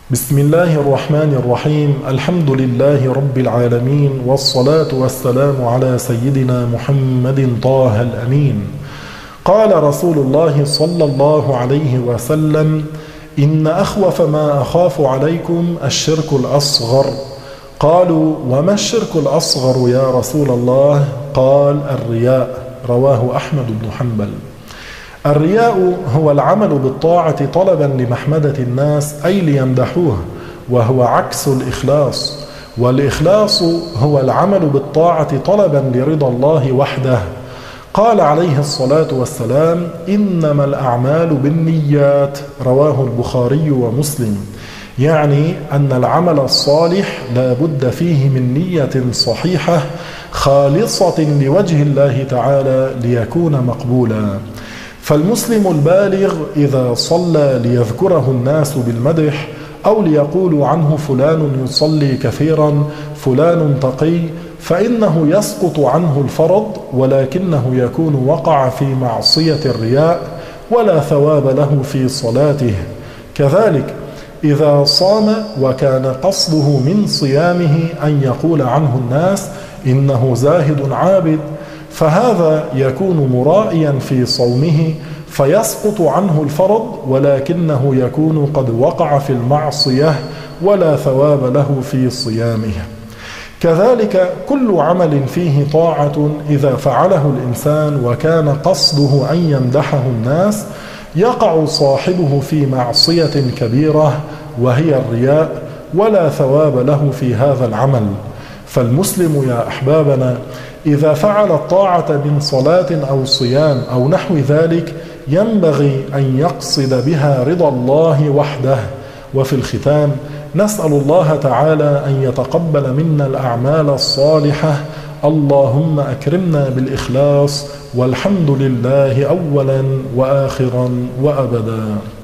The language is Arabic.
بسم الله الرحمن الرحيم. الحمد لله رب العالمين، والصلاة والسلام على سيدنا محمد طه الأمين. قال رسول الله صلى الله عليه وسلم: إن أخوف ما أخاف عليكم الشرك الأصغر. قالوا: وما الشرك الأصغر يا رسول الله؟ قال: الرياء. رواه أحمد بن حنبل. الرياء هو العمل بالطاعة طلبا لمحمدة الناس، أي ليمدحوه، وهو عكس الإخلاص. والإخلاص هو العمل بالطاعة طلبا لرضا الله وحده. قال عليه الصلاة والسلام: إنما الأعمال بالنيات. رواه البخاري ومسلم. يعني أن العمل الصالح لا بد فيه من نية صحيحة خالصة لوجه الله تعالى ليكون مقبولا. فالمسلم البالغ إذا صلى ليذكره الناس بالمدح، أو ليقولوا عنه فلان يصلي كثيرا، فلان تقي، فإنه يسقط عنه الفرض، ولكنه يكون وقع في معصية الرياء، ولا ثواب له في صلاته. كذلك إذا صام وكان قصده من صيامه أن يقول عنه الناس إنه زاهد عابد، فهذا يكون مرائيا في صومه، فيسقط عنه الفرض، ولكنه يكون قد وقع في المعصية، ولا ثواب له في صيامه. كذلك كل عمل فيه طاعة إذا فعله الإنسان وكان قصده أن يمدحه الناس، يقع صاحبه في معصية كبيرة وهي الرياء، ولا ثواب له في هذا العمل. فالمسلم يا أحبابنا إذا فعل الطاعة من صلاة أو صيام أو نحو ذلك، ينبغي أن يقصد بها رضا الله وحده. وفي الختام نسأل الله تعالى أن يتقبل منا الأعمال الصالحة. اللهم أكرمنا بالإخلاص، والحمد لله أولا وآخرا وأبدا.